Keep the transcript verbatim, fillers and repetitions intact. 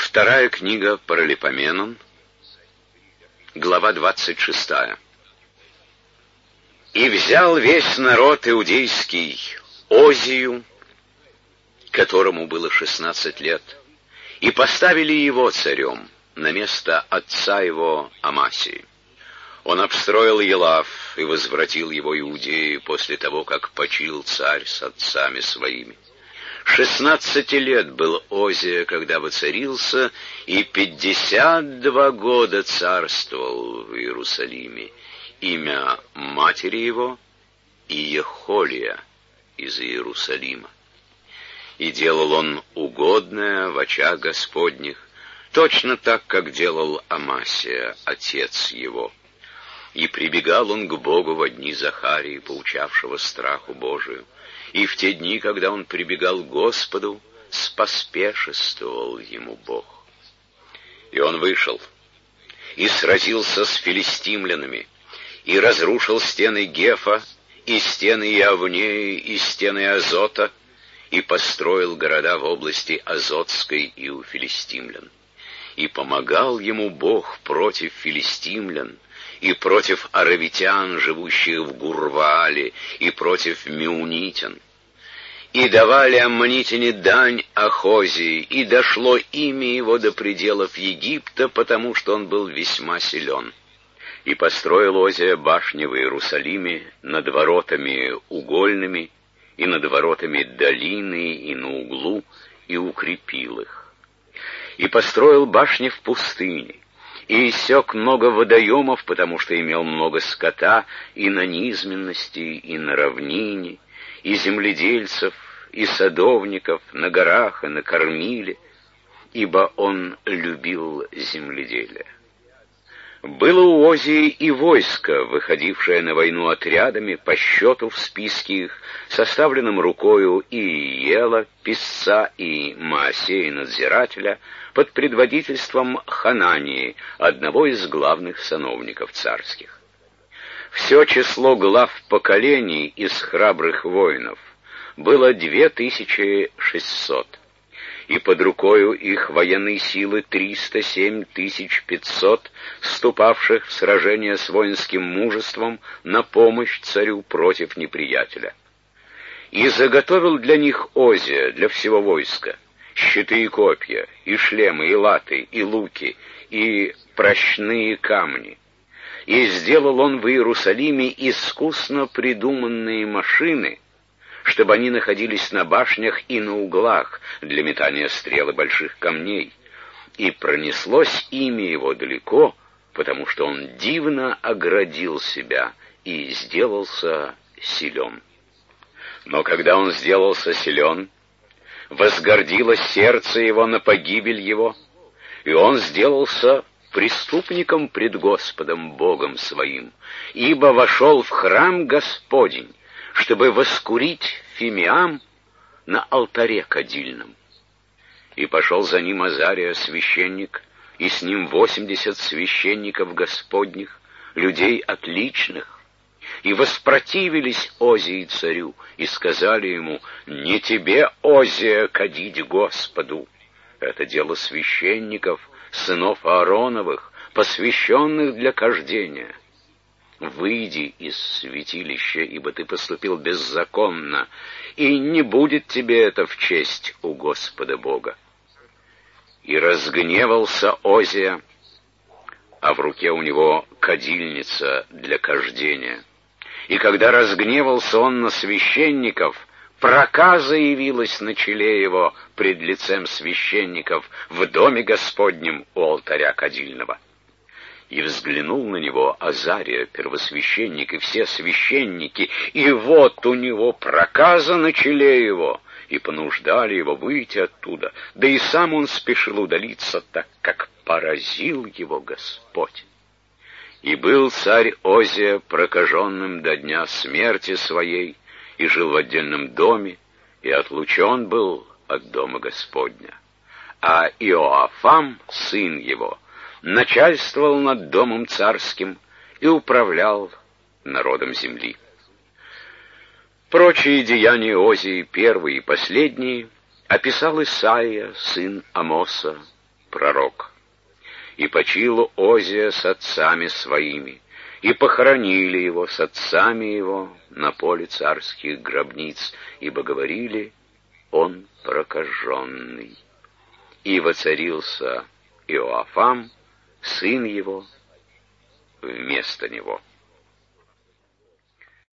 Вторая книга Паралипоменон, глава двадцать шестая. «И взял весь народ иудейский Озию, которому было шестнадцать лет, и поставили его царем на место отца его Амасии. Он обстроил Елав и возвратил его Иудеи после того, как почил царь с отцами своими. Шестнадцати лет был Озия, когда воцарился, и пятьдесят два года царствовал в Иерусалиме. Имя матери его Иехолия из Иерусалима. И делал он угодное в очах Господних, точно так, как делал Амасия, отец его. И прибегал он к Богу во дни Захарии, поучавшего страху Божию. И в те дни, когда он прибегал к Господу, споспешествовал ему Бог. И он вышел, и сразился с филистимлянами, и разрушил стены Гефа, и стены Иавнеи, и стены Азота, и построил города в области Азотской и у филистимлян. И помогал ему Бог против филистимлян, и против аравитян, живущих в Гурваале, и против меунитян. И давали аммонитяне дань Ахозии, и дошло имя его до пределов Египта, потому что он был весьма силен. И построил Озия башни в Иерусалиме над воротами угольными, и над воротами долины, и на углу, и укрепил их. И построил башни в пустыне, и иссек много водоемов, потому что имел много скота и на низменности, и на равнине, и земледельцев, и садовников на горах и на кормиле, ибо он любил земледелие. Было у Озии и войско, выходившее на войну отрядами, по счету в списке их, составленном рукою и Иела, писца, и Маасея, надзирателя, под предводительством Ханании, одного из главных сановников царских. Все число глав поколений из храбрых воинов было две тысячи шестьсот, и под рукою их военной силы триста семь тысяч пятьсот, вступавших в сражение с воинским мужеством на помощь царю против неприятеля. И заготовил для них Озия, для всего войска, щиты и копья, и шлемы, и латы, и луки, и прощные камни. И сделал он в Иерусалиме искусно придуманные машины, чтобы они находились на башнях и на углах для метания стрел и больших камней. И пронеслось имя его далеко, потому что он дивно оградил себя и сделался силен. Но когда он сделался силен, возгордилось сердце его на погибель его, и он сделался преступником пред Господом Богом своим, ибо вошел в храм Господень, чтобы воскурить фимиам на алтаре кадильном. И пошел за ним Азария священник, и с ним восемьдесят священников Господних, людей отличных, и воспротивились Озии царю, и сказали ему: «Не тебе, Озия, кадить Господу, это дело священников, сынов Аароновых, посвященных для кождения. Выйди из святилища, ибо ты поступил беззаконно, и не будет тебе это в честь у Господа Бога». И разгневался Озия, а в руке у него кадильница для кождения. И когда разгневался он на священников, проказа явилась на челе его пред лицем священников в доме Господнем у алтаря кадильного. И взглянул на него Азария, первосвященник, и все священники, и вот у него проказа на челе его, и понуждали его выйти оттуда, да и сам он спешил удалиться, так как поразил его Господь. И был царь Озия прокаженным до дня смерти своей, и жил в отдельном доме, и отлучен был от дома Господня. А Иоафам, сын его, начальствовал над домом царским и управлял народом земли. Прочие деяния Озии, первые и последние, описал Исаия, сын Амоса, пророк. И почил Озия с отцами своими, и похоронили его с отцами его на поле царских гробниц, ибо говорили, он прокаженный. И воцарился Иоафам, сын его, вместо него.